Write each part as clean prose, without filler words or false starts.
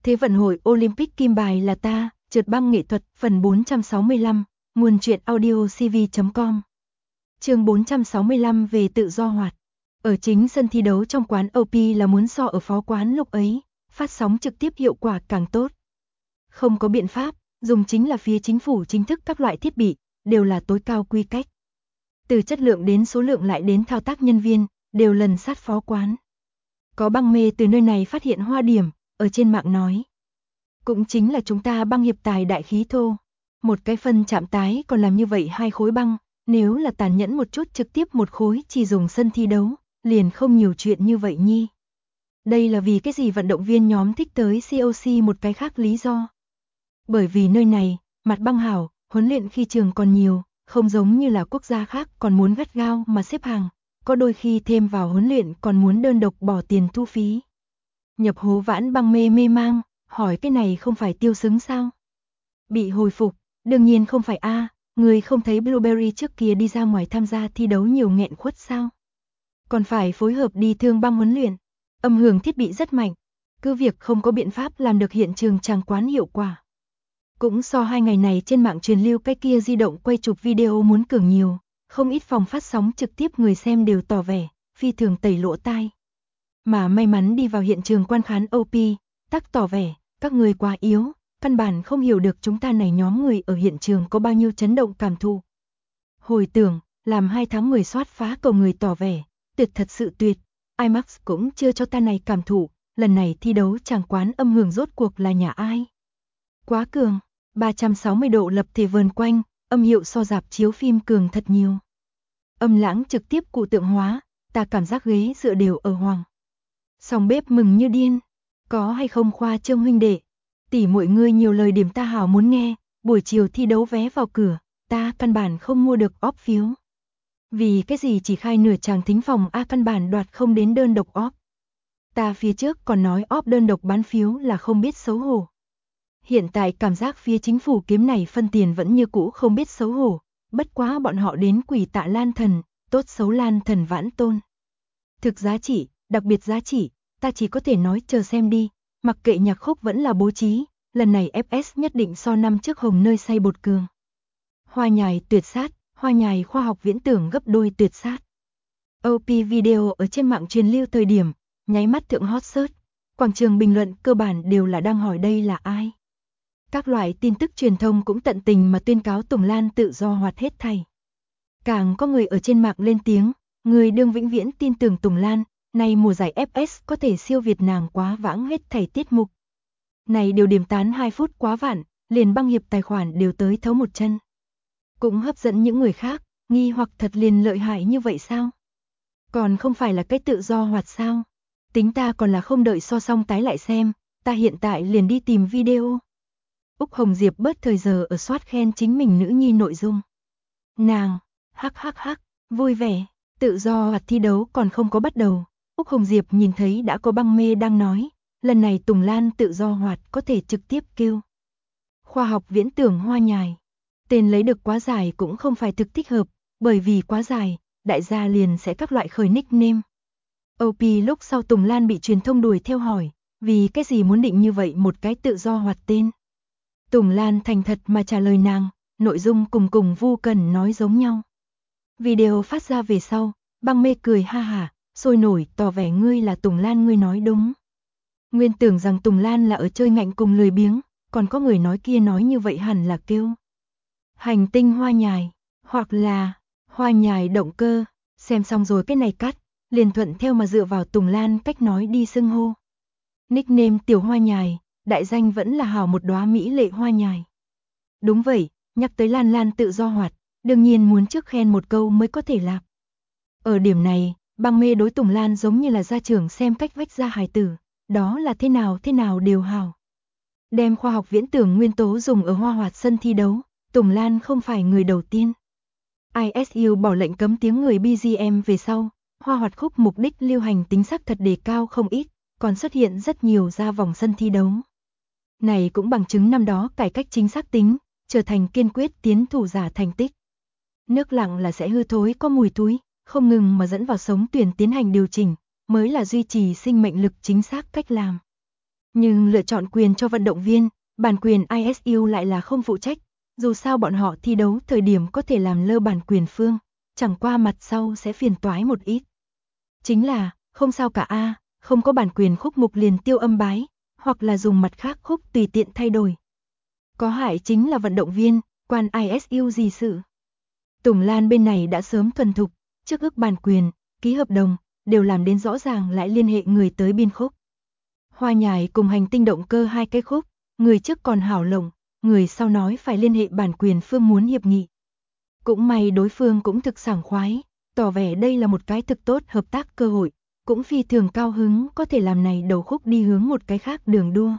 Thế vận hội Olympic kim bài là ta, trượt băng nghệ thuật, phần 465, nguồn truyện audio cv.com. Chương 465 về tự do hoạt. Ở chính sân thi đấu trong quán OP là muốn so ở phó quán lúc ấy, phát sóng trực tiếp hiệu quả càng tốt. Không có biện pháp, dùng chính là phía chính phủ chính thức các loại thiết bị, đều là tối cao quy cách. Từ chất lượng đến số lượng lại đến thao tác nhân viên, đều lần sát phó quán. Có băng mê từ nơi này phát hiện hoa điểm, ở trên mạng nói. Cũng chính là chúng ta băng hiệp tài đại khí thô. Một cái phân chạm tái còn làm như vậy 2 khối băng, nếu là tàn nhẫn một chút trực tiếp một khối chỉ dùng sân thi đấu, liền không nhiều chuyện như vậy nhi. Đây là vì cái gì vận động viên nhóm thích tới COC một cái khác lý do. Bởi vì nơi này, mặt băng hảo, huấn luyện khi trường còn nhiều, không giống như là quốc gia khác còn muốn gắt gao mà xếp hàng, có đôi khi thêm vào huấn luyện còn muốn đơn độc bỏ tiền thu phí. Nhập hố vãn băng mê mê mang, hỏi cái này không phải tiêu xứng sao? Bị hồi phục, đương nhiên không phải a, người không thấy Blueberry trước kia đi ra ngoài tham gia thi đấu nhiều nghẹn khuất sao? Còn phải phối hợp đi thương băng huấn luyện, âm hưởng thiết bị rất mạnh, cứ việc không có biện pháp làm được hiện trường tràng quán hiệu quả. Cũng so 2 ngày này trên mạng truyền lưu cái kia di động quay chụp video muốn cường nhiều, không ít phòng phát sóng trực tiếp người xem đều tỏ vẻ, phi thường tẩy lỗ tai. Mà may mắn đi vào hiện trường quan khán OP, tắc tỏ vẻ, các người quá yếu, căn bản không hiểu được chúng ta này nhóm người ở hiện trường có bao nhiêu chấn động cảm thụ. Hồi tưởng, làm 2 tháng 10 soát phá cầu người tỏ vẻ, tuyệt thật sự tuyệt, IMAX cũng chưa cho ta này cảm thụ, lần này thi đấu tràng quán âm hưởng rốt cuộc là nhà ai. Quá cường, 360 độ lập thể vờn quanh, âm hiệu so rạp chiếu phim cường thật nhiều. Âm lãng trực tiếp cụ tượng hóa, ta cảm giác ghế dựa đều ở hoàng. Song bếp mừng như điên, có hay không khoa trương huynh đệ, tỷ mọi người nhiều lời điểm ta hảo muốn nghe, buổi chiều thi đấu vé vào cửa, ta căn bản không mua được óp phiếu. Vì cái gì chỉ khai nửa tràng thính phòng a căn bản đoạt không đến đơn độc óp. Ta phía trước còn nói óp đơn độc bán phiếu là không biết xấu hổ. Hiện tại cảm giác phía chính phủ kiếm này phân tiền vẫn như cũ không biết xấu hổ, bất quá bọn họ đến quỷ tạ Lan Thần, tốt xấu Lan Thần vãn tôn. Thực giá trị, đặc biệt giá trị, ta chỉ có thể nói chờ xem đi, mặc kệ nhạc khúc vẫn là bố trí, lần này FS nhất định so năm trước hồng nơi say bột cường. Hoa nhài tuyệt sát, hoa nhài khoa học viễn tưởng gấp đôi tuyệt sát. OP video ở trên mạng truyền lưu thời điểm, nháy mắt thượng hot search, quảng trường bình luận cơ bản đều là đang hỏi đây là ai. Các loại tin tức truyền thông cũng tận tình mà tuyên cáo Tùng Lan tự do hoạt hết thảy. Càng có người ở trên mạng lên tiếng, người đương vĩnh viễn tin tưởng Tùng Lan, nay mùa giải FS có thể siêu việt nàng quá vãng hết thảy tiết mục. Này điều điểm tán 2 phút quá vạn, liền băng hiệp tài khoản đều tới thấu một chân. Cũng hấp dẫn những người khác, nghi hoặc thật liền lợi hại như vậy sao? Còn không phải là cái tự do hoạt sao? Tính ta còn là không đợi so xong tái lại xem, ta hiện tại liền đi tìm video. Úc Hồng Diệp bớt thời giờ ở soát khen chính mình nữ nhi nội dung. Nàng, hắc, vui vẻ, tự do hoạt thi đấu còn không có bắt đầu. Úc Hồng Diệp nhìn thấy đã có băng mê đang nói, lần này Tùng Lan tự do hoạt có thể trực tiếp kêu. Khoa học viễn tưởng hoa nhài. Tên lấy được quá dài cũng không phải thực thích hợp, bởi vì quá dài, đại gia liền sẽ các loại khởi nickname. OP lúc sau Tùng Lan bị truyền thông đuổi theo hỏi, vì cái gì muốn định như vậy một cái tự do hoạt tên. Tùng Lan thành thật mà trả lời nàng, nội dung cùng Vu Cần nói giống nhau. Video phát ra về sau, băng mê cười ha hả, sôi nổi tỏ vẻ ngươi là Tùng Lan ngươi nói đúng. Nguyên tưởng rằng Tùng Lan là ở chơi ngạnh cùng lười biếng, còn có người nói kia nói như vậy hẳn là kêu hành tinh hoa nhài, hoặc là hoa nhài động cơ, xem xong rồi cái này cắt, liền thuận theo mà dựa vào Tùng Lan cách nói đi xưng hô. Nickname tiểu hoa nhài, đại danh vẫn là hảo một đóa mỹ lệ hoa nhài. Đúng vậy, nhắc tới Lan Lan tự do hoạt, đương nhiên muốn trước khen một câu mới có thể lạc. Ở điểm này, băng mê đối Tùng Lan giống như là gia trưởng xem cách vách ra hài tử, đó là thế nào đều hảo. Đem khoa học viễn tưởng nguyên tố dùng ở hoa hoạt sân thi đấu, Tùng Lan không phải người đầu tiên. ISU bỏ lệnh cấm tiếng người BGM về sau, hoa hoạt khúc mục đích lưu hành tính xác thật đề cao không ít, còn xuất hiện rất nhiều ra vòng sân thi đấu. Này cũng bằng chứng năm đó cải cách chính xác tính, trở thành kiên quyết tiến thủ giả thành tích. Nước lặng là sẽ hư thối có mùi túi, không ngừng mà dẫn vào sống tuyển tiến hành điều chỉnh, mới là duy trì sinh mệnh lực chính xác cách làm. Nhưng lựa chọn quyền cho vận động viên, bản quyền ISU lại là không phụ trách, dù sao bọn họ thi đấu thời điểm có thể làm lơ bản quyền phương, chẳng qua mặt sau sẽ phiền toái một ít. Chính là, không sao cả a, không có bản quyền khúc mục liền tiêu âm bái, hoặc là dùng mặt khác khúc tùy tiện thay đổi. Có hại chính là vận động viên, quan ISU gì sự. Tùng Lan bên này đã sớm thuần thục, trước ước bản quyền, ký hợp đồng, đều làm đến rõ ràng lại liên hệ người tới biên khúc. Hoa Nhài cùng Hành Tinh Động Cơ hai cái khúc, người trước còn hảo lộng, người sau nói phải liên hệ bản quyền phương muốn hiệp nghị. Cũng may đối phương cũng thực sảng khoái, tỏ vẻ đây là một cái thực tốt hợp tác cơ hội, cũng phi thường cao hứng có thể làm này đầu khúc đi hướng một cái khác đường đua.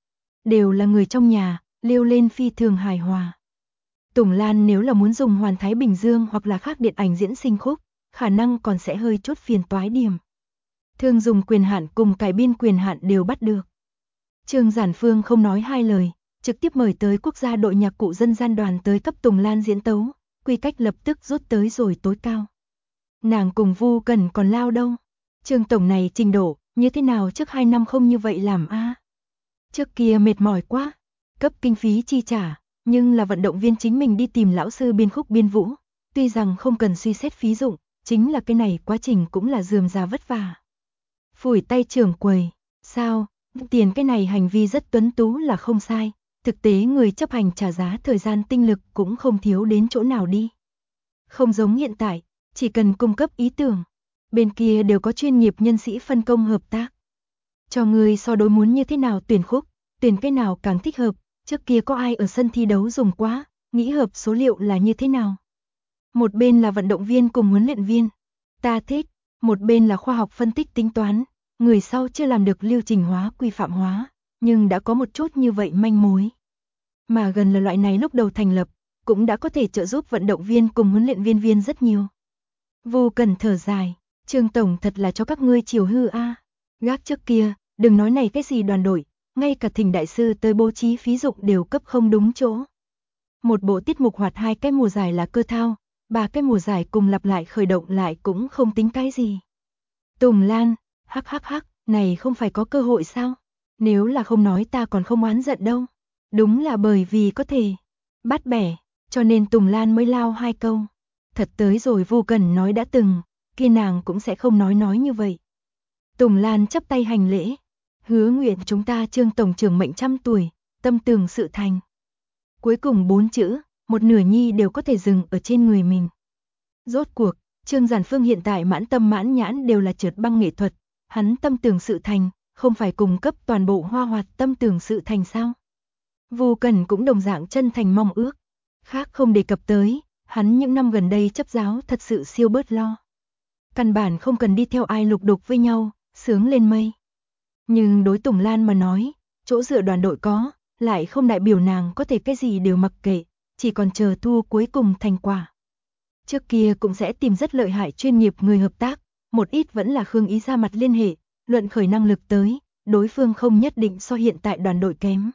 Đều là người trong nhà, liêu lên phi thường hài hòa. Tùng Lan nếu là muốn dùng Hoàn Thái Bình Dương hoặc là khác điện ảnh diễn sinh khúc, khả năng còn sẽ hơi chút phiền toái điểm. Thương dùng quyền hạn cùng cải biên quyền hạn đều bắt được. Trương Giản Phương không nói hai lời, trực tiếp mời tới quốc gia đội nhạc cụ dân gian đoàn tới cấp Tùng Lan diễn tấu, quy cách lập tức rút tới rồi tối cao. Nàng cùng Vu Cần còn lao đâu? Trương tổng này trình độ, như thế nào trước 2 năm không như vậy làm a? Trước kia mệt mỏi quá, cấp kinh phí chi trả, nhưng là vận động viên chính mình đi tìm lão sư biên khúc biên vũ, tuy rằng không cần suy xét phí dụng, chính là cái này quá trình cũng là rườm rà vất vả. Phủi tay trưởng quầy, sao, tiền cái này hành vi rất tuấn tú là không sai, thực tế người chấp hành trả giá thời gian tinh lực cũng không thiếu đến chỗ nào đi. Không giống hiện tại, chỉ cần cung cấp ý tưởng, bên kia đều có chuyên nghiệp nhân sĩ phân công hợp tác. Cho người so đối muốn như thế nào tuyển khúc, tuyển cái nào càng thích hợp, trước kia có ai ở sân thi đấu dùng quá, nghĩ hợp số liệu là như thế nào. Một bên là vận động viên cùng huấn luyện viên, ta thích, một bên là khoa học phân tích tính toán, người sau chưa làm được lưu trình hóa quy phạm hóa, nhưng đã có một chút như vậy manh mối. Mà gần là loại này lúc đầu thành lập, cũng đã có thể trợ giúp vận động viên cùng huấn luyện viên rất nhiều. Vô cần thở dài, Trương tổng thật là cho các ngươi chiều hư a. Gác trước kia, đừng nói này cái gì đoàn đội, ngay cả Thỉnh đại sư tới bố trí phí dụng đều cấp không đúng chỗ. Một bộ tiết mục hoạt 2 cái mùa giải là cơ thao, 3 cái mùa giải cùng lặp lại khởi động lại cũng không tính cái gì. Tùng Lan, hắc, này không phải có cơ hội sao? Nếu là không nói ta còn không oán giận đâu. Đúng là bởi vì có thể bắt bẻ, cho nên Tùng Lan mới lao 2 câu. Thật tới rồi Vô Cần nói đã từng, kia nàng cũng sẽ không nói như vậy. Tùng Lan chắp tay hành lễ, hứa nguyện chúng ta Trương tổng trưởng mệnh 100 tuổi, tâm tường sự thành. Cuối cùng 4 chữ, một nửa nhi đều có thể dừng ở trên người mình. Rốt cuộc, Trương Giản Phương hiện tại mãn tâm mãn nhãn đều là trượt băng nghệ thuật, hắn tâm tường sự thành, không phải cung cấp toàn bộ Hoa Hoạt tâm tường sự thành sao? Vô Cần cũng đồng dạng chân thành mong ước, khác không đề cập tới, hắn những năm gần đây chấp giáo thật sự siêu bớt lo. Căn bản không cần đi theo ai lục đục với nhau, sướng lên mây. Nhưng đối Tùng Lan mà nói, chỗ dựa đoàn đội có, lại không đại biểu nàng có thể cái gì đều mặc kệ, chỉ còn chờ thu cuối cùng thành quả. Trước kia cũng sẽ tìm rất lợi hại chuyên nghiệp người hợp tác, một ít vẫn là Khương Ý ra mặt liên hệ, luận khởi năng lực tới, đối phương không nhất định so hiện tại đoàn đội kém.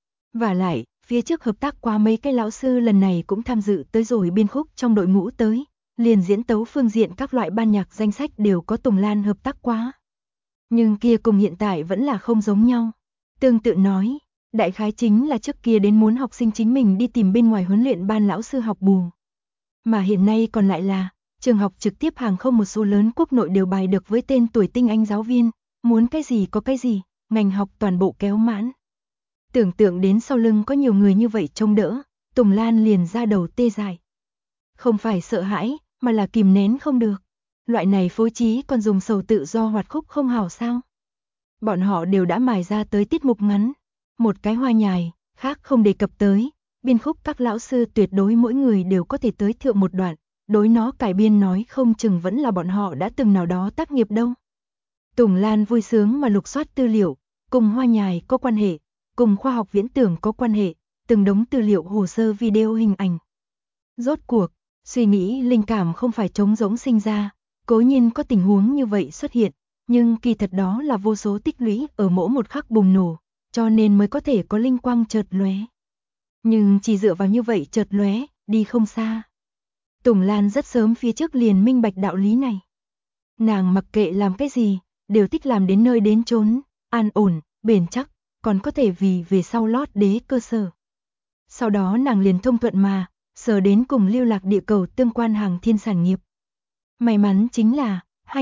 Và lại, phía trước hợp tác qua mấy cái lão sư lần này cũng tham dự tới rồi biên khúc trong đội ngũ tới, liền diễn tấu phương diện các loại ban nhạc danh sách đều có Tùng Lan hợp tác quá. Nhưng kia cùng hiện tại vẫn là không giống nhau. Tương tự nói, đại khái chính là trước kia đến muốn học sinh chính mình đi tìm bên ngoài huấn luyện ban lão sư học bù. Mà hiện nay còn lại là, trường học trực tiếp hàng không một số lớn quốc nội đều bài được với tên tuổi tinh anh giáo viên, muốn cái gì có cái gì, ngành học toàn bộ kéo mãn. Tưởng tượng đến sau lưng có nhiều người như vậy trông đỡ, Tùng Lan liền ra đầu tê dại. Không phải sợ hãi, mà là kìm nén không được. Loại này phối trí còn dùng sầu tự do hoạt khúc không hảo sao? Bọn họ đều đã mài ra tới tiết mục ngắn, một cái Hoa Nhài, khác không đề cập tới, biên khúc các lão sư tuyệt đối mỗi người đều có thể tới thượng một đoạn, đối nó cải biên nói không chừng vẫn là bọn họ đã từng nào đó tác nghiệp đâu. Tùng Lan vui sướng mà lục soát tư liệu, cùng Hoa Nhài có quan hệ, cùng khoa học viễn tưởng có quan hệ, từng đống tư liệu hồ sơ video hình ảnh. Rốt cuộc, suy nghĩ linh cảm không phải trống rỗng sinh ra, cố nhiên có tình huống như vậy xuất hiện, nhưng kỳ thật đó là vô số tích lũy ở mỗi một khắc bùng nổ, cho nên mới có thể có linh quang chợt lóe. Nhưng chỉ dựa vào như vậy chợt lóe, đi không xa. Tùng Lan rất sớm phía trước liền minh bạch đạo lý này. Nàng mặc kệ làm cái gì, đều thích làm đến nơi đến chốn, an ổn, bền chắc, còn có thể vì về sau lót đế cơ sở. Sau đó nàng liền thông thuận mà, sở đến cùng Lưu Lạc địa cầu tương quan hàng thiên sản nghiệp. May mắn chính là,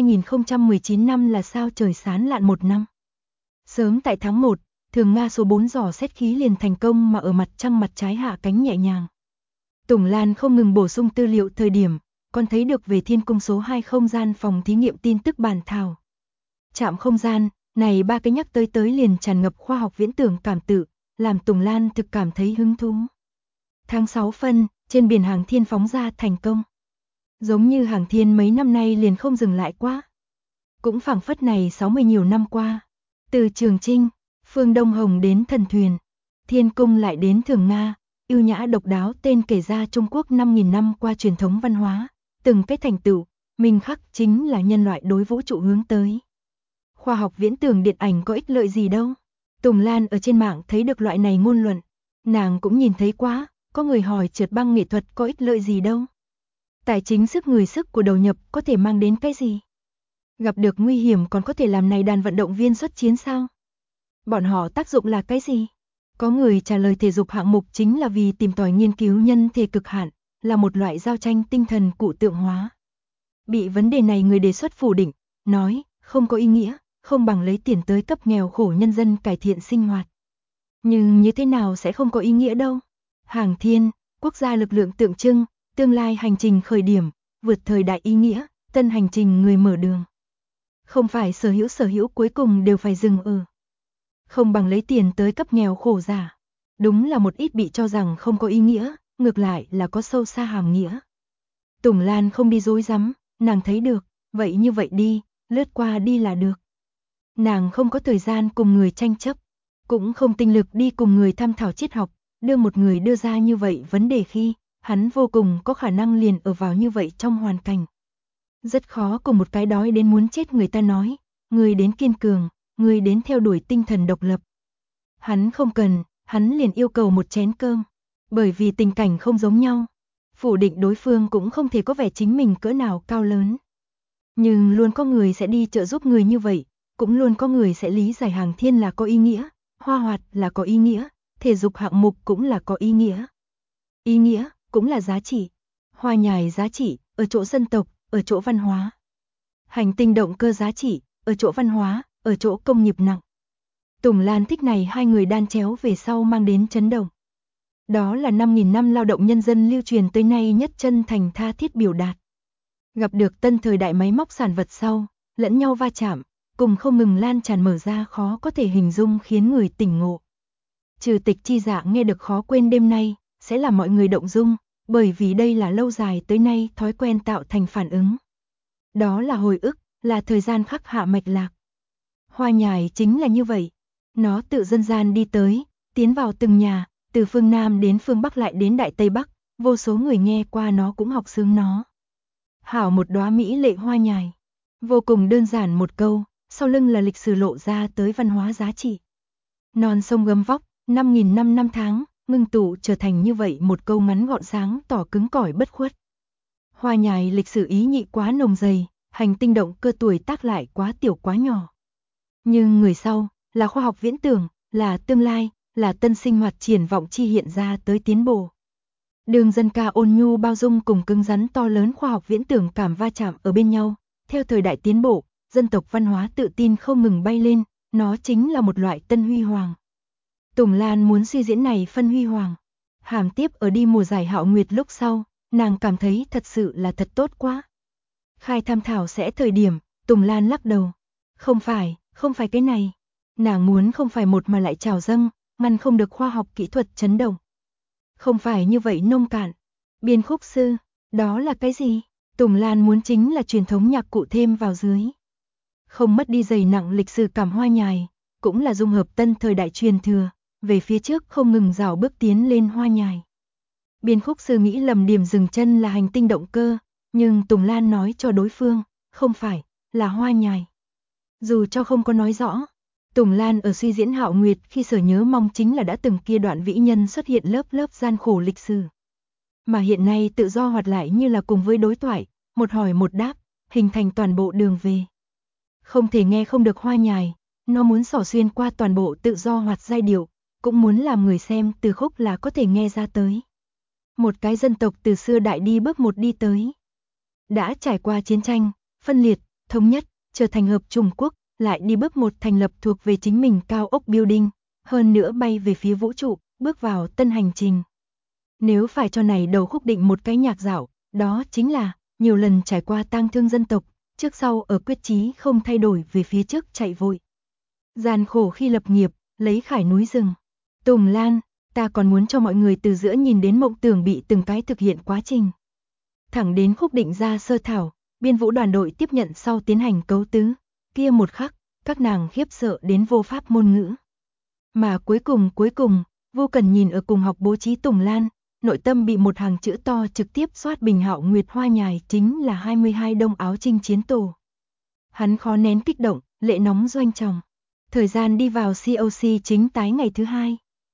2019 năm là sao trời sáng lạn một năm. Sớm tại tháng 1, thường Nga số 4 dò xét khí liền thành công mà ở mặt trăng mặt trái hạ cánh nhẹ nhàng. Tùng Lan không ngừng bổ sung tư liệu thời điểm, còn thấy được về thiên cung số 2 không gian phòng thí nghiệm tin tức bản thảo. Trạm không gian, này ba cái nhắc tới liền tràn ngập khoa học viễn tưởng cảm tự, làm Tùng Lan thực cảm thấy hứng thú. Tháng 6 phân, trên biển hàng thiên phóng ra thành công. Giống như hàng thiên mấy năm nay liền không dừng lại quá. Cũng phảng phất này 60 nhiều năm qua. Từ Trường Trinh, Phương Đông Hồng đến Thần Thuyền, Thiên Cung lại đến Thường Nga, yêu nhã độc đáo tên kể ra Trung Quốc 5.000 năm qua truyền thống văn hóa, từng cái thành tựu, minh khắc chính là nhân loại đối vũ trụ hướng tới. Khoa học viễn tưởng điện ảnh có ích lợi gì đâu. Tùng Lan ở trên mạng thấy được loại này ngôn luận, nàng cũng nhìn thấy quá, có người hỏi trượt băng nghệ thuật có ích lợi gì đâu. Tài chính sức người sức của đầu nhập có thể mang đến cái gì? Gặp được nguy hiểm còn có thể làm này đàn vận động viên xuất chiến sao? Bọn họ tác dụng là cái gì? Có người trả lời thể dục hạng mục chính là vì tìm tòi nghiên cứu nhân thể cực hạn, là một loại giao tranh tinh thần cụ tượng hóa. Bị vấn đề này người đề xuất phủ định, nói không có ý nghĩa, không bằng lấy tiền tới cấp nghèo khổ nhân dân cải thiện sinh hoạt. Nhưng như thế nào sẽ không có ý nghĩa đâu? Hàng thiên, quốc gia lực lượng tượng trưng, tương lai hành trình khởi điểm, vượt thời đại ý nghĩa, tân hành trình người mở đường. Không phải sở hữu cuối cùng đều phải dừng ở. Không bằng lấy tiền tới cấp nghèo khổ giả. Đúng là một ít bị cho rằng không có ý nghĩa, ngược lại là có sâu xa hàm nghĩa. Tùng Lan không đi dối rắm, nàng thấy được, vậy như vậy đi, lướt qua đi là được. Nàng không có thời gian cùng người tranh chấp, cũng không tinh lực đi cùng người tham thảo triết học, đưa một người đưa ra như vậy vấn đề khi, hắn vô cùng có khả năng liền ở vào như vậy trong hoàn cảnh. Rất khó cùng một cái đói đến muốn chết người ta nói, người đến kiên cường, người đến theo đuổi tinh thần độc lập. Hắn không cần, hắn liền yêu cầu một chén cơm, bởi vì tình cảnh không giống nhau. Phủ định đối phương cũng không thể có vẻ chính mình cỡ nào cao lớn. Nhưng luôn có người sẽ đi trợ giúp người như vậy, cũng luôn có người sẽ lý giải hàng thiên là có ý nghĩa, hoa hoạt là có ý nghĩa, thể dục hạng mục cũng là có ý nghĩa. Ý nghĩa cũng là giá trị. Hoa nhài giá trị, ở chỗ dân tộc, ở chỗ văn hóa. Hành tinh động cơ giá trị, ở chỗ văn hóa, ở chỗ công nghiệp nặng. Tùng Lan thích này hai người đan chéo về sau mang đến chấn động. Đó là 5.000 năm lao động nhân dân lưu truyền tới nay nhất chân thành tha thiết biểu đạt. Gặp được tân thời đại máy móc sản vật sau, lẫn nhau va chạm, cùng không ngừng lan tràn mở ra khó có thể hình dung khiến người tỉnh ngộ. Trừ Tịch Chi Dạ nghe được khó quên đêm nay, sẽ làm mọi người động dung, bởi vì đây là lâu dài tới nay thói quen tạo thành phản ứng. Đó là hồi ức, là thời gian khắc hạ mạch lạc. Hoa nhài chính là như vậy. Nó tự dân gian đi tới, tiến vào từng nhà, từ phương Nam đến phương Bắc lại đến Đại Tây Bắc, vô số người nghe qua nó cũng học xướng nó. Hảo một đóa mỹ lệ hoa nhài. Vô cùng đơn giản một câu, sau lưng là lịch sử lộ ra tới văn hóa giá trị. Non sông gấm vóc, 5.000 năm năm tháng, ngưng tụ trở thành như vậy một câu ngắn gọn sáng tỏ cứng cỏi bất khuất. Hoa nhài lịch sử ý nhị quá nồng dày, hành tinh động cơ tuổi tác lại quá tiểu quá nhỏ. Nhưng người sau, là khoa học viễn tưởng, là tương lai, là tân sinh hoạt triển vọng chi hiện ra tới tiến bộ. Đường dân ca ôn nhu bao dung cùng cứng rắn to lớn khoa học viễn tưởng cảm va chạm ở bên nhau, theo thời đại tiến bộ, dân tộc văn hóa tự tin không ngừng bay lên, nó chính là một loại tân huy hoàng. Tùng Lan muốn suy diễn này phân huy hoàng. Hàm tiếp ở đi mùa giải Hạo Nguyệt lúc sau, nàng cảm thấy thật sự là thật tốt quá. Khai tham thảo sẽ thời điểm, Tùng Lan lắc đầu. Không phải cái này. Nàng muốn không phải một mà lại trào dâng, ngăn không được khoa học kỹ thuật chấn động. Không phải như vậy nông cạn. Biên khúc sư, đó là cái gì? Tùng Lan muốn chính là truyền thống nhạc cụ thêm vào dưới. Không mất đi dày nặng lịch sử cảm hoa nhài, cũng là dung hợp tân thời đại truyền thừa, về phía trước không ngừng rảo bước tiến lên hoa nhài. Biên khúc sư nghĩ lầm điểm dừng chân là hành tinh động cơ, nhưng Tùng Lan nói cho đối phương, không phải, là hoa nhài. Dù cho không có nói rõ, Tùng Lan ở suy diễn Hạo Nguyệt khi sở nhớ mong chính là đã từng kia đoạn vĩ nhân xuất hiện lớp lớp gian khổ lịch sử. Mà hiện nay tự do hoạt lại như là cùng với đối thoại, một hỏi một đáp, hình thành toàn bộ đường về. Không thể nghe không được hoa nhài, Nó muốn xỏ xuyên qua toàn bộ tự do hoạt giai điệu, cũng muốn làm người xem từ khúc là có thể nghe ra tới. Một cái dân tộc từ xưa đại đi bước một đi tới. Đã trải qua chiến tranh, phân liệt, thống nhất, trở thành hợp Trung Quốc, lại đi bước một thành lập thuộc về chính mình cao ốc building, hơn nữa bay về phía vũ trụ, bước vào tân hành trình. Nếu phải cho này đầu khúc định một cái nhạc dạo, đó chính là nhiều lần trải qua tang thương dân tộc, trước sau ở quyết chí không thay đổi về phía trước chạy vội. Gian khổ khi lập nghiệp, lấy khải núi rừng. Tùng Lan, ta còn muốn cho mọi người từ giữa nhìn đến mộng tưởng bị từng cái thực hiện quá trình. Thẳng đến khúc định ra sơ thảo, biên vũ đoàn đội tiếp nhận sau tiến hành cấu tứ, kia một khắc, các nàng khiếp sợ đến vô pháp ngôn ngữ. Mà cuối cùng, Vô Cần nhìn ở cùng học bố trí Tùng Lan, nội tâm bị một hàng chữ to trực tiếp xoát bình hạo nguyệt hoa nhài chính là 22 đông áo chinh chiến tổ. Hắn khó nén kích động, lệ nóng doanh tròng. Thời gian đi vào COC chính tái ngày thứ 2.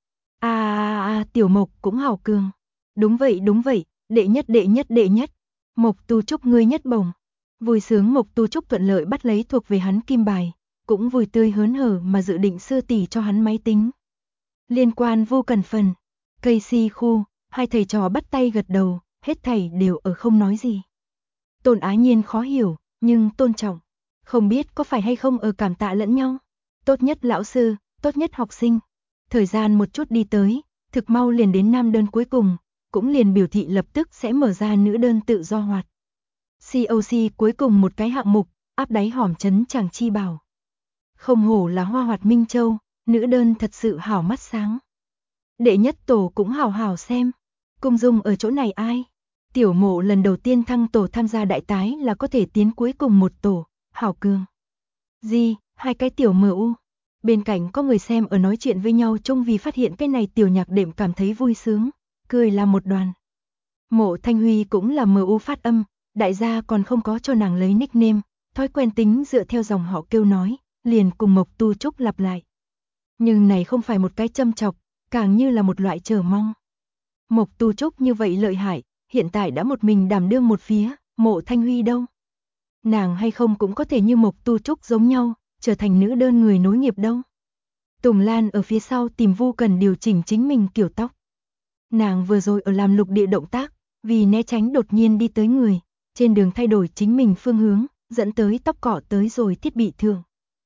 Tiểu Mộc cũng hào cường. Đúng vậy, đệ nhất. Mộc Tu Trúc ngươi nhất bổng. Vui sướng Mộc Tu Trúc thuận lợi bắt lấy thuộc về hắn kim bài, cũng vui tươi hớn hở mà dự định sư tỷ cho hắn máy tính. Liên quan Vô Cần phần, Casey khu, hai thầy trò bắt tay gật đầu, hết thảy đều ở không nói gì. Tôn Á Nhiên khó hiểu, nhưng tôn trọng, không biết có phải hay không ở cảm tạ lẫn nhau. Tốt nhất lão sư, tốt nhất học sinh. Thời gian một chút đi tới, thực mau liền đến nam đơn cuối cùng, cũng liền biểu thị lập tức sẽ mở ra nữ đơn tự do hoạt. COC cuối cùng một cái hạng mục, áp đáy hòm chấn chàng chi bảo. Không hổ là Hoa Hoạt Minh Châu, nữ đơn thật sự hảo mắt sáng. Đệ nhất tổ cũng hảo xem. Cung Dung ở chỗ này ai? Tiểu Mộ lần đầu tiên thăng tổ tham gia đại tái là có thể tiến cuối cùng một tổ, hảo cường. Gì, hai cái tiểu MU. Bên cạnh có người xem ở nói chuyện với nhau trông vì phát hiện cái này tiểu nhạc đệm cảm thấy vui sướng, cười là một đoàn. Mộ Thanh Huy cũng là MU phát âm, đại gia còn không có cho nàng lấy nickname, thói quen tính dựa theo dòng họ kêu nói, liền cùng Mộc Tu Trúc lặp lại. Nhưng này không phải một cái châm chọc, càng như là một loại chờ mong. Mộc Tu Trúc như vậy lợi hại, hiện tại đã một mình đảm đương một phía, Mộ Thanh Huy đâu? Nàng hay không cũng có thể như Mộc Tu Trúc giống nhau, trở thành nữ đơn người nối nghiệp đâu. Tùng Lan ở phía sau tìm Vu Cần điều chỉnh chính mình kiểu tóc. Nàng vừa rồi ở làm lục địa động tác, vì né tránh đột nhiên đi tới người, trên đường thay đổi chính mình phương hướng, dẫn tới tóc cỏ tới rồi thiết bị thường.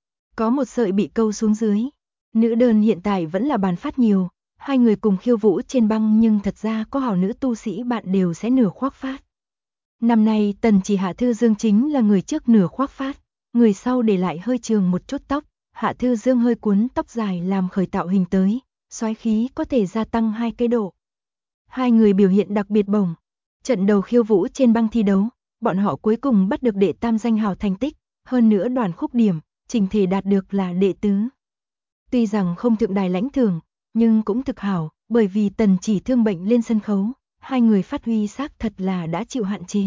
Có một sợi bị câu xuống dưới. Nữ đơn hiện tại vẫn là bàn phát nhiều, hai người cùng khiêu vũ trên băng nhưng thật ra có hảo nữ tu sĩ bạn đều sẽ nửa khoác phát. Năm nay Tần Chỉ Hạ Thư Dương chính là người trước nửa khoác phát, người sau để lại hơi trường một chút tóc, Hạ Thư Dương hơi cuốn tóc dài làm khởi tạo hình tới, xoáy khí có thể gia tăng 2 cái độ. Hai người biểu hiện đặc biệt bổng. Trận đầu khiêu vũ trên băng thi đấu, bọn họ cuối cùng bắt được đệ tam danh hào thành tích, hơn nữa đoàn khúc điểm, trình thể đạt được là đệ tứ. Tuy rằng không thượng đài lãnh thưởng, nhưng cũng thực hảo, bởi vì Tần Chỉ thương bệnh lên sân khấu, hai người phát huy xác thật là đã chịu hạn chế.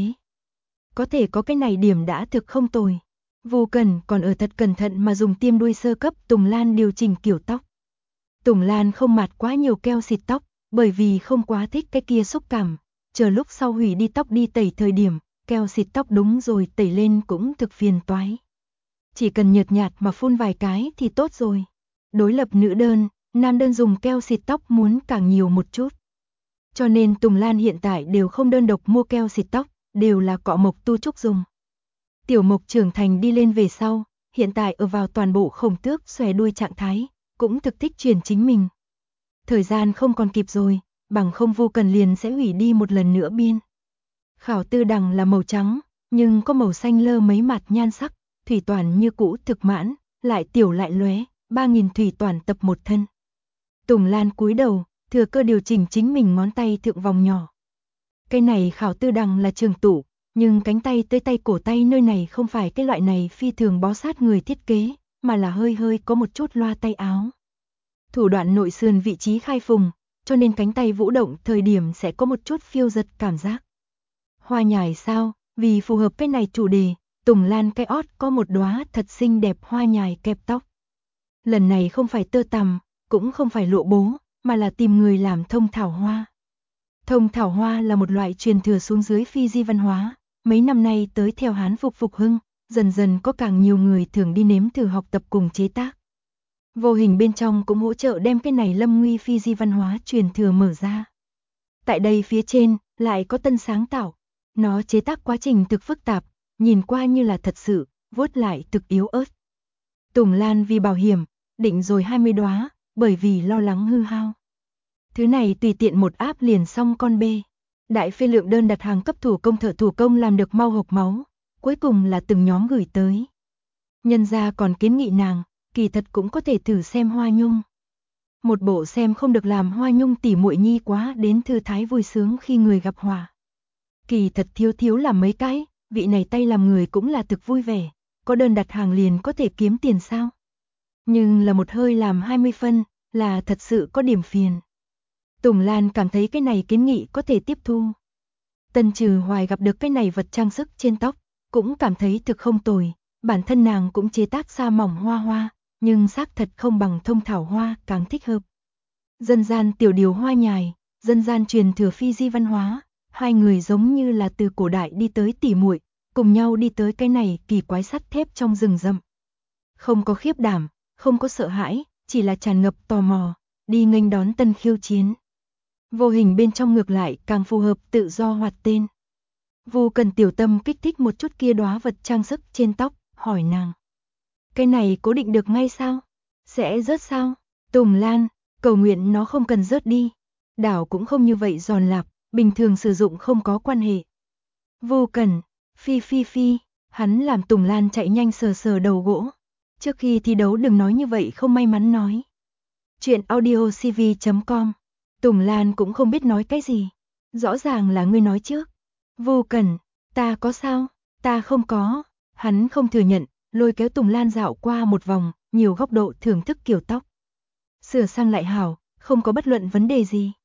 Có thể có cái này điểm đã thực không tồi. Vô Cần còn ở thật cẩn thận mà dùng tiêm đuôi sơ cấp Tùng Lan điều chỉnh kiểu tóc. Tùng Lan không mạt quá nhiều keo xịt tóc, bởi vì không quá thích cái kia xúc cảm. Chờ lúc sau hủy đi tóc đi tẩy thời điểm, keo xịt tóc đúng rồi tẩy lên cũng thực phiền toái. Chỉ cần nhợt nhạt mà phun vài cái thì tốt rồi. Đối lập nữ đơn, nam đơn dùng keo xịt tóc muốn càng nhiều một chút. Cho nên Tùng Lan hiện tại đều không đơn độc mua keo xịt tóc, đều là cọ Mộc Tu Trúc dùng. Tiểu Mộc trưởng thành đi lên về sau, hiện tại ở vào toàn bộ khổng tước xòe đuôi trạng thái, cũng thực thích truyền chính mình. Thời gian không còn kịp rồi, bằng không Vô Cần liền sẽ hủy đi một lần nữa biên. Khảo tư đằng là màu trắng, nhưng có màu xanh lơ mấy mặt nhan sắc, thủy toàn như cũ thực mãn, lại tiểu lại lóe, 3000 thủy toàn tập một thân. Tùng Lan cúi đầu, thừa cơ điều chỉnh chính mình ngón tay thượng vòng nhỏ. Cái này khảo tư đằng là trường tủ, nhưng cánh tay tới tay cổ tay nơi này không phải cái loại này phi thường bó sát người thiết kế, mà là hơi hơi có một chút loa tay áo. Thủ đoạn nội sườn vị trí khai phùng, cho nên cánh tay vũ động thời điểm sẽ có một chút phiêu giật cảm giác. Hoa nhài sao, vì phù hợp cái này chủ đề, Tùng Lan cái ót có một đóa thật xinh đẹp hoa nhài kẹp tóc. Lần này không phải tơ tằm, cũng không phải lụa bố, mà là tìm người làm thông thảo hoa. Thông thảo hoa là một loại truyền thừa xuống dưới Phi Di văn hóa, mấy năm nay tới theo Hán phục phục hưng, dần dần có càng nhiều người thường đi nếm thử học tập cùng chế tác, Vô hình bên trong cũng hỗ trợ đem cái này lâm nguy phi di văn hóa truyền thừa mở ra. Tại đây phía trên, lại có tân sáng tạo. Nó chế tác quá trình thực phức tạp, nhìn qua như là thật sự, vuốt lại thực yếu ớt. Tùng Lan vì bảo hiểm, định rồi 20 đóa, bởi vì lo lắng hư hao. Thứ này tùy tiện một áp liền xong con bê. Đại phê lượng đơn đặt hàng cấp thủ công thợ thủ công làm được mau hộc máu, cuối cùng là từng nhóm gửi tới. Nhân gia còn kiến nghị nàng, kỳ thật cũng có thể thử xem hoa nhung. Một bộ xem không được làm hoa nhung tỉ muội nhi quá đến thư thái vui sướng khi người gặp hòa. Kỳ thật thiếu làm mấy cái, vị này tay làm người cũng là thực vui vẻ, có đơn đặt hàng liền có thể kiếm tiền sao. Nhưng là một hơi làm 20 phân, là thật sự có điểm phiền. Tùng Lan cảm thấy cái này kiến nghị có thể tiếp thu. Tần Trừ Hoài gặp được cái này vật trang sức trên tóc, cũng cảm thấy thực không tồi, bản thân nàng cũng chế tác sa mỏng hoa hoa, nhưng xác thật không bằng thông thảo hoa càng thích hợp. Dân gian tiểu điều hoa nhài, dân gian truyền thừa phi di văn hóa, hai người giống như là từ cổ đại đi tới tỉ muội, cùng nhau đi tới cái này kỳ quái sắt thép trong rừng rậm. Không có khiếp đảm, không có sợ hãi, chỉ là tràn ngập tò mò, đi nghênh đón tân khiêu chiến. Vô hình bên trong ngược lại càng phù hợp tự do hoạt tên. Vu Cần tiểu tâm kích thích một chút kia đóa vật trang sức trên tóc, hỏi nàng. Cái này cố định được ngay sao? Sẽ rớt sao? Tùng Lan, cầu nguyện nó không cần rớt đi. Đảo cũng không như vậy giòn lạp, bình thường sử dụng không có quan hệ. Vu Cần, phi, hắn làm Tùng Lan chạy nhanh sờ đầu gỗ. Trước khi thi đấu đừng nói như vậy không may mắn nói. Chuyện audiocv.com. Tùng Lan cũng không biết nói cái gì. Rõ ràng là ngươi nói trước. Vu Cần, ta có sao? Ta không có. Hắn không thừa nhận, lôi kéo Tùng Lan dạo qua một vòng, nhiều góc độ thưởng thức kiểu tóc. Sửa sang lại hảo, không có bất luận vấn đề gì.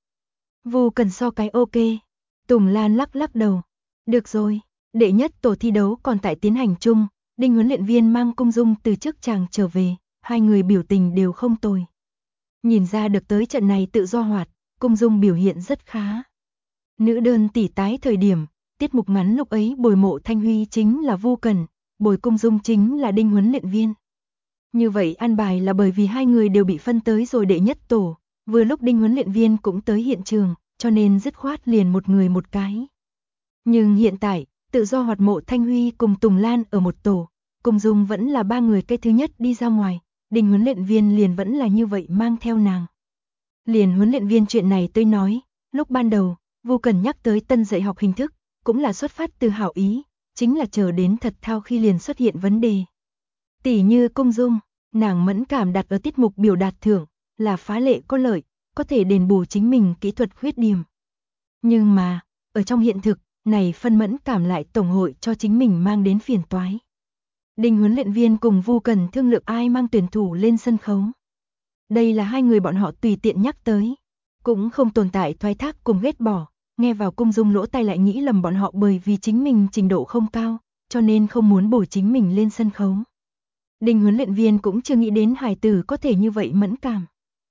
Vu Cần so cái ok. Tùng Lan lắc đầu. Được rồi, đệ nhất tổ thi đấu còn tại tiến hành chung, Đinh huấn luyện viên mang Cung Dung từ trước chàng trở về, hai người biểu tình đều không tồi. Nhìn ra được tới trận này tự do hoạt, Cung Dung biểu hiện rất khá. Nữ đơn tỷ tái thời điểm, tiết mục ngắn lúc ấy bồi Mộ Thanh Huy chính là Vu Cần, bồi Cung Dung chính là Đinh huấn luyện viên. Như vậy an bài là bởi vì hai người đều bị phân tới rồi đệ nhất tổ, vừa lúc Đinh huấn luyện viên cũng tới hiện trường, cho nên dứt khoát liền một người một cái. Nhưng hiện tại, tự do hoạt Mộ Thanh Huy cùng Tùng Lan ở một tổ, Cung Dung vẫn là ba người cái thứ nhất đi ra ngoài, Đinh huấn luyện viên liền vẫn là như vậy mang theo nàng. Liền huấn luyện viên chuyện này tôi nói, lúc ban đầu, Vu Cần nhắc tới tân dạy học hình thức, cũng là xuất phát từ hảo ý, chính là chờ đến thật thao khi liền xuất hiện vấn đề. Tỷ như Cung Dung, nàng mẫn cảm đặt ở tiết mục biểu đạt thưởng, là phá lệ có lợi, có thể đền bù chính mình kỹ thuật khuyết điểm. Nhưng mà, ở trong hiện thực, này phân mẫn cảm lại tổng hội cho chính mình mang đến phiền toái. Đinh huấn luyện viên cùng Vu Cần thương lượng ai mang tuyển thủ lên sân khấu. Đây là hai người bọn họ tùy tiện nhắc tới, cũng không tồn tại thoái thác cùng ghét bỏ, nghe vào Cung Dung lỗ tai lại nghĩ lầm bọn họ bởi vì chính mình trình độ không cao, cho nên không muốn bổ chính mình lên sân khấu. Đinh huấn luyện viên cũng chưa nghĩ đến hài tử có thể như vậy mẫn cảm.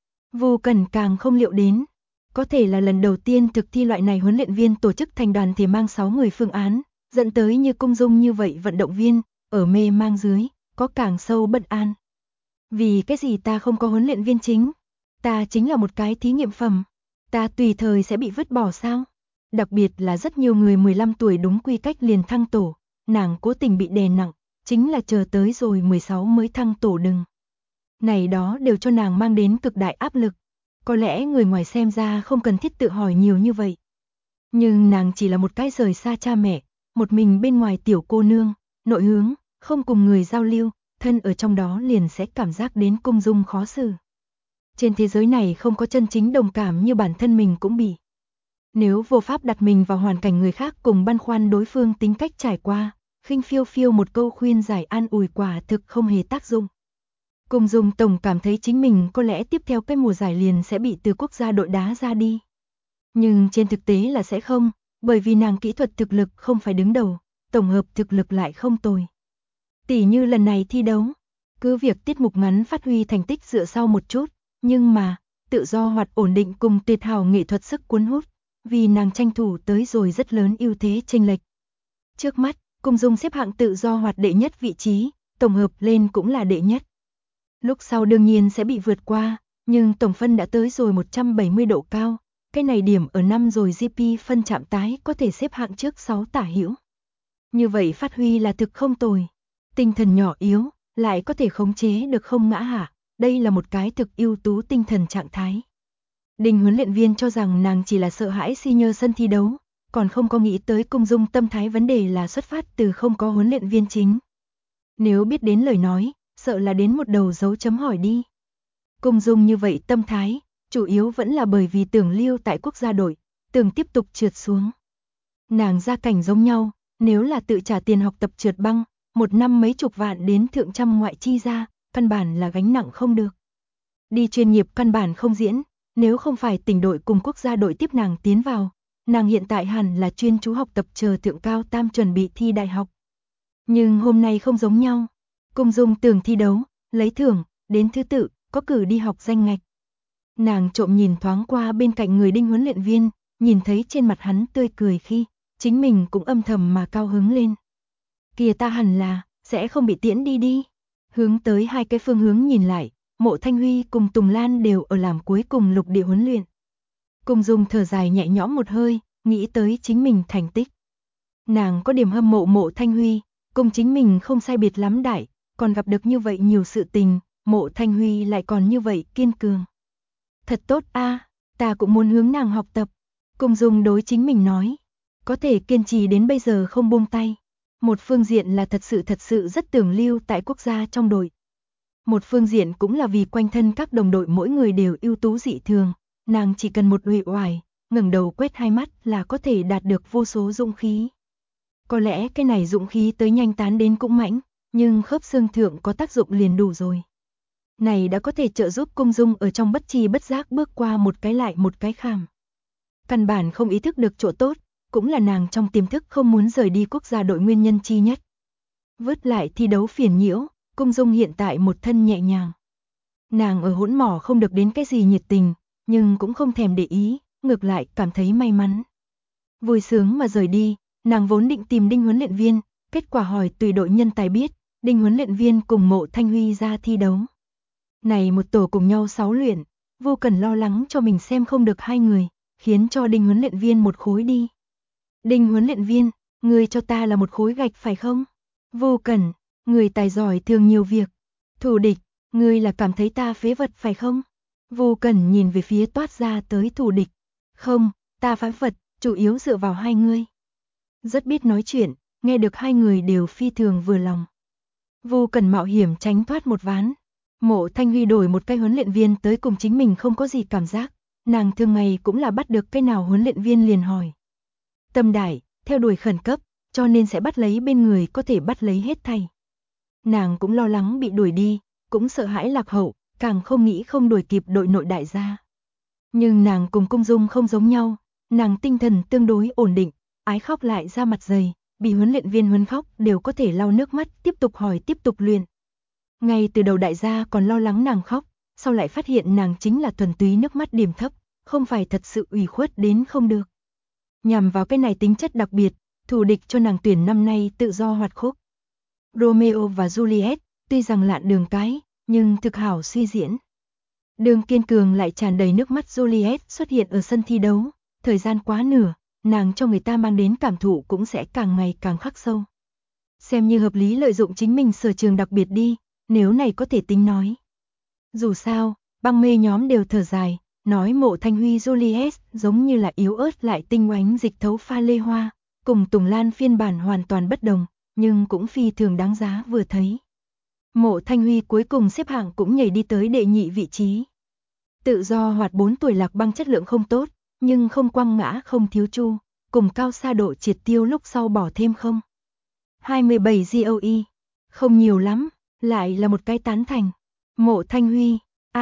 Vu Cần càng không liệu đến, có thể là lần đầu tiên thực thi loại này huấn luyện viên tổ chức thành đoàn thể mang 6 người phương án, dẫn tới như Cung Dung như vậy vận động viên, ở mê mang dưới, có càng sâu bất an. Vì cái gì ta không có huấn luyện viên chính? Ta chính là một cái thí nghiệm phẩm. Ta tùy thời sẽ bị vứt bỏ sao? Đặc biệt là rất nhiều người 15 tuổi đúng quy cách liền thăng tổ, nàng cố tình bị đè nặng, chính là chờ tới rồi 16 mới thăng tổ đừng. Này đó đều cho nàng mang đến cực đại áp lực. Có lẽ người ngoài xem ra không cần thiết tự hỏi nhiều như vậy. Nhưng nàng chỉ là một cái rời xa cha mẹ, một mình bên ngoài tiểu cô nương, nội hướng, không cùng người giao lưu, thân ở trong đó liền sẽ cảm giác đến Cung Dung khó xử. Trên thế giới này không có chân chính đồng cảm như bản thân mình cũng bị. Nếu vô pháp đặt mình vào hoàn cảnh người khác cùng băn khoăn đối phương tính cách trải qua, khinh phiêu một câu khuyên giải an ủi quả thực không hề tác dụng. Cung Dung tổng cảm thấy chính mình có lẽ tiếp theo cái mùa giải liền sẽ bị từ quốc gia đội đá ra đi. Nhưng trên thực tế là sẽ không, bởi vì nàng kỹ thuật thực lực không phải đứng đầu, tổng hợp thực lực lại không tồi. Tỷ như lần này thi đấu, cứ việc tiết mục ngắn phát huy thành tích dựa sau một chút, nhưng mà, tự do hoạt ổn định cùng tuyệt hảo nghệ thuật sức cuốn hút, vì nàng tranh thủ tới rồi rất lớn ưu thế chênh lệch. Trước mắt, Cung Dung xếp hạng tự do hoạt đệ nhất vị trí, tổng hợp lên cũng là đệ nhất. Lúc sau đương nhiên sẽ bị vượt qua, nhưng tổng phân đã tới rồi 170 độ cao, cái này điểm ở năm rồi GP phân chạm tái có thể xếp hạng trước 6 tả hữu. Như vậy phát huy là thực không tồi. Tinh thần nhỏ yếu, lại có thể khống chế được không ngã hạ, đây là một cái thực ưu tú tinh thần trạng thái. Đinh huấn luyện viên cho rằng nàng chỉ là sợ hãi senior sân thi đấu, còn không có nghĩ tới Cung Dung tâm thái vấn đề là xuất phát từ không có huấn luyện viên chính. Nếu biết đến lời nói, sợ là đến một đầu dấu chấm hỏi đi. Cung Dung như vậy tâm thái, chủ yếu vẫn là bởi vì tưởng lưu tại quốc gia đội, tưởng tiếp tục trượt xuống. Nàng gia cảnh giống nhau, nếu là tự trả tiền học tập trượt băng, một năm mấy chục vạn đến thượng trăm ngoại chi ra, căn bản là gánh nặng không được. Đi chuyên nghiệp căn bản không diễn, nếu không phải tỉnh đội cùng quốc gia đội tiếp nàng tiến vào, nàng hiện tại hẳn là chuyên chú học tập chờ thượng cao tam chuẩn bị thi đại học. Nhưng hôm nay không giống nhau. Cung Dung tưởng thi đấu, lấy thưởng, đến thứ tự, có cử đi học danh ngạch. Nàng trộm nhìn thoáng qua bên cạnh người Đinh huấn luyện viên, nhìn thấy trên mặt hắn tươi cười khi, chính mình cũng âm thầm mà cao hứng lên. Kìa ta hẳn là, sẽ không bị tiễn đi đi. Hướng tới hai cái phương hướng nhìn lại, Mộ Thanh Huy cùng Tùng Lan đều ở làm cuối cùng lục địa huấn luyện. Cung Dung thở dài nhẹ nhõm một hơi, nghĩ tới chính mình thành tích. Nàng có điểm hâm mộ Mộ Thanh Huy, cùng chính mình không sai biệt lắm đại, còn gặp được như vậy nhiều sự tình, Mộ Thanh Huy lại còn như vậy kiên cường. Thật tốt a, ta cũng muốn hướng nàng học tập. Cung Dung đối chính mình nói, có thể kiên trì đến bây giờ không buông tay. Một phương diện là thật sự rất tưởng lưu tại quốc gia trong đội. Một phương diện cũng là vì quanh thân các đồng đội mỗi người đều ưu tú dị thường, nàng chỉ cần một uể oải, ngẩng đầu quét hai mắt là có thể đạt được vô số dũng khí. Có lẽ cái này dũng khí tới nhanh tán đến cũng mãnh, nhưng khớp xương thượng có tác dụng liền đủ rồi. Này đã có thể trợ giúp Cung Dung ở trong bất tri bất giác bước qua một cái lại một cái khảm. Căn bản không ý thức được chỗ tốt, cũng là nàng trong tiềm thức không muốn rời đi quốc gia đội nguyên nhân chi nhất. Vứt lại thi đấu phiền nhiễu, Cung Dung hiện tại một thân nhẹ nhàng. Nàng ở hỗn mỏ không được đến cái gì nhiệt tình, nhưng cũng không thèm để ý, ngược lại cảm thấy may mắn. Vui sướng mà rời đi, nàng vốn định tìm Đinh huấn luyện viên, kết quả hỏi tùy đội nhân tài biết, Đinh huấn luyện viên cùng Mộ Thanh Huy ra thi đấu. Này một tổ cùng nhau 6 luyện, vô cần lo lắng cho mình xem không được hai người, khiến cho Đinh huấn luyện viên một khối đi. Đinh huấn luyện viên, người cho ta là một khối gạch phải không? Vô cần, người tài giỏi thường nhiều việc. Thủ địch, người là cảm thấy ta phế vật phải không? Vô cần nhìn về phía toát ra tới thủ địch. Không, ta phế vật, chủ yếu dựa vào hai người. Rất biết nói chuyện, nghe được hai người đều phi thường vừa lòng. Vô cần mạo hiểm tránh thoát một ván. Mộ Thanh Huy đổi một cái huấn luyện viên tới cùng chính mình không có gì cảm giác. Nàng thường ngày cũng là bắt được cái nào huấn luyện viên liền hỏi. Tâm đại, theo đuổi khẩn cấp, cho nên sẽ bắt lấy bên người có thể bắt lấy hết thảy. Nàng cũng lo lắng bị đuổi đi, cũng sợ hãi lạc hậu, càng không nghĩ không đuổi kịp đội nội đại gia. Nhưng nàng cùng Cung Dung không giống nhau, nàng tinh thần tương đối ổn định, ái khóc lại ra mặt dày, bị huấn luyện viên huấn khóc đều có thể lau nước mắt tiếp tục hỏi tiếp tục luyện. Ngay từ đầu đại gia còn lo lắng nàng khóc, sau lại phát hiện nàng chính là thuần túy nước mắt điểm thấp, không phải thật sự ủy khuất đến không được. Nhằm vào cái này tính chất đặc biệt, thủ địch cho nàng tuyển năm nay tự do hoạt khúc. Romeo và Juliet, tuy rằng lạn đường cái, nhưng thực hảo suy diễn. Đường kiên cường lại tràn đầy nước mắt Juliet xuất hiện ở sân thi đấu, thời gian quá nửa, nàng cho người ta mang đến cảm thụ cũng sẽ càng ngày càng khắc sâu. Xem như hợp lý lợi dụng chính mình sở trường đặc biệt đi, nếu này có thể tính nói. Dù sao, băng mê nhóm đều thở dài, nói Mộ Thanh Huy Juliet giống như là yếu ớt lại tinh oánh dịch thấu pha lê hoa, cùng Tùng Lan phiên bản hoàn toàn bất đồng, nhưng cũng phi thường đáng giá vừa thấy. Mộ Thanh Huy cuối cùng xếp hạng cũng nhảy đi tới đệ nhị vị trí. Tự do hoạt 4 tuổi Lạc Băng chất lượng không tốt, nhưng không quăng ngã không thiếu chu, cùng cao xa độ triệt tiêu lúc sau bỏ thêm không. 27 GOE, không nhiều lắm, lại là một cái tán thành. Mộ Thanh Huy,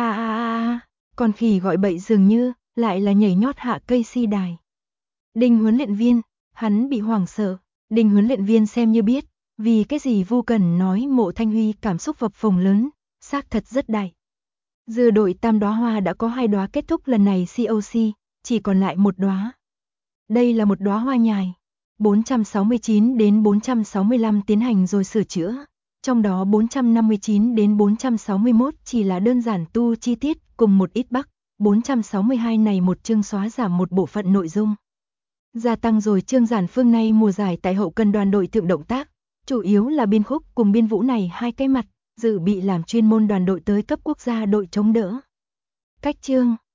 con khỉ gọi bậy dường như, lại là nhảy nhót hạ cây si đài. Đinh huấn luyện viên, hắn bị hoảng sợ, Đinh huấn luyện viên xem như biết, vì cái gì Vu Cần nói Mộ Thanh Huy cảm xúc phập phồng lớn, xác thật rất đại. Dư đội tam đóa hoa đã có 2 đóa kết thúc lần này COC, chỉ còn lại 1 đóa. Đây là một đóa hoa nhài, 469 đến 465 tiến hành rồi sửa chữa, trong đó 459 đến 461 chỉ là đơn giản tu chi tiết cùng một ít bắc, 462 này một chương xóa giảm một bộ phận nội dung. Gia tăng rồi chương giản phương này mùa giải tại hậu cần đoàn đội thượng động tác, chủ yếu là biên khúc cùng biên vũ này hai cái mặt, dự bị làm chuyên môn đoàn đội tới cấp quốc gia đội chống đỡ. Cách chương